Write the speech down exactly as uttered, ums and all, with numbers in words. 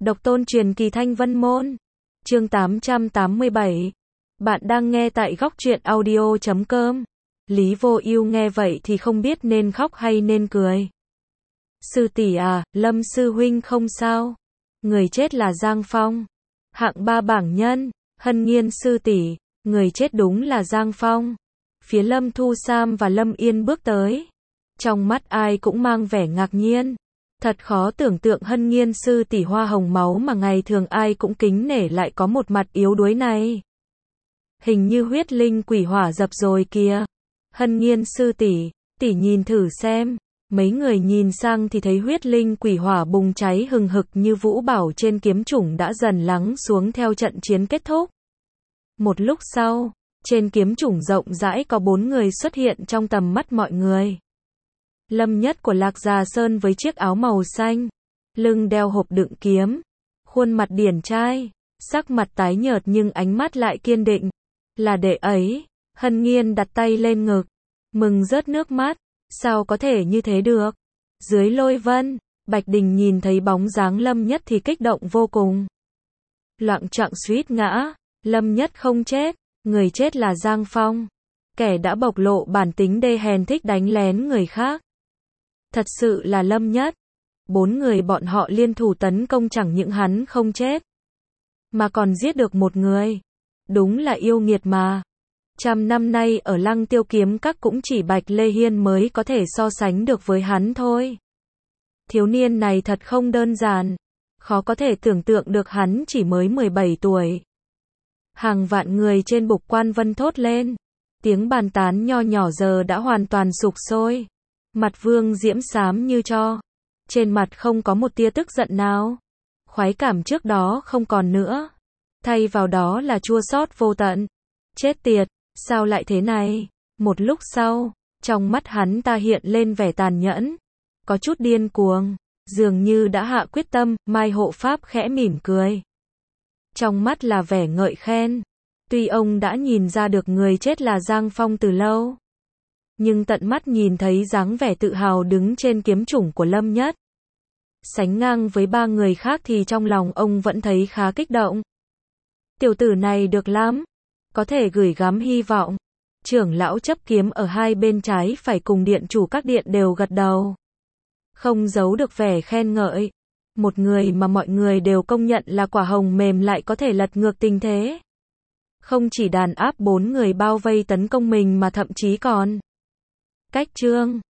Độc tôn truyền kỳ Thanh Vân Môn. Chương tám trăm tám mươi bảy. Bạn đang nghe tại góc truyện audio chấm com. Lý Vô Ưu nghe vậy thì không biết nên khóc hay nên cười. Sư tỷ à, Lâm sư huynh không sao. Người chết là Giang Phong. Hạng ba bảng nhân, Hân Nghiên sư tỷ, người chết đúng là Giang Phong. Phía Lâm Thu Sam và Lâm Yên bước tới. Trong mắt ai cũng mang vẻ ngạc nhiên. Thật khó tưởng tượng Hân Nghiên sư tỷ hoa hồng máu mà ngày thường ai cũng kính nể lại có một mặt yếu đuối này. Hình như huyết linh quỷ hỏa dập rồi kìa. Hân Nghiên sư tỷ, tỷ nhìn thử xem. Mấy người nhìn sang thì thấy huyết linh quỷ hỏa bùng cháy hừng hực như vũ bảo trên kiếm chủng đã dần lắng xuống theo trận chiến kết thúc. Một lúc sau, trên kiếm chủng rộng rãi có bốn người xuất hiện trong tầm mắt mọi người. Lâm Nhất của Lạc Già Sơn với chiếc áo màu xanh, lưng đeo hộp đựng kiếm, khuôn mặt điển trai, sắc mặt tái nhợt nhưng ánh mắt lại kiên định. Là đệ ấy. Hân Nghiên đặt tay lên ngực, mừng rớt nước mắt. Sao có thể như thế được? Dưới lôi vân, Bạch Đình nhìn thấy bóng dáng Lâm Nhất thì kích động vô cùng. Loạng choạng suýt ngã. Lâm Nhất không chết, người chết là Giang Phong, kẻ đã bộc lộ bản tính đê hèn thích đánh lén người khác. Thật sự là Lâm Nhất. Bốn người bọn họ liên thủ tấn công, chẳng những hắn không chết, mà còn giết được một người. Đúng là yêu nghiệt mà. Trăm năm nay ở Lăng Tiêu Kiếm Các cũng chỉ Bạch Lê Hiên mới có thể so sánh được với hắn thôi. Thiếu niên này thật không đơn giản. Khó có thể tưởng tượng được hắn chỉ mới mười bảy tuổi. Hàng vạn người trên Bục Quan Vân thốt lên. Tiếng bàn tán nho nhỏ giờ đã hoàn toàn sục sôi. Mặt Vương Diễm xám như tro. Trên mặt không có một tia tức giận nào. Khoái cảm trước đó không còn nữa. Thay vào đó là chua xót vô tận. Chết tiệt, sao lại thế này? Một lúc sau, trong mắt hắn ta hiện lên vẻ tàn nhẫn, có chút điên cuồng, dường như đã hạ quyết tâm. Mai Hộ Pháp khẽ mỉm cười, trong mắt là vẻ ngợi khen. Tuy ông đã nhìn ra được người chết là Giang Phong từ lâu, nhưng tận mắt nhìn thấy dáng vẻ tự hào đứng trên kiếm chủng của Lâm Nhất, sánh ngang với ba người khác, thì trong lòng ông vẫn thấy khá kích động. Tiểu tử này được lắm, có thể gửi gắm hy vọng. Trưởng lão chấp kiếm ở hai bên trái phải cùng điện chủ các điện đều gật đầu, không giấu được vẻ khen ngợi. Một người mà mọi người đều công nhận là quả hồng mềm lại có thể lật ngược tình thế. Không chỉ đàn áp bốn người bao vây tấn công mình mà thậm chí còn cách chương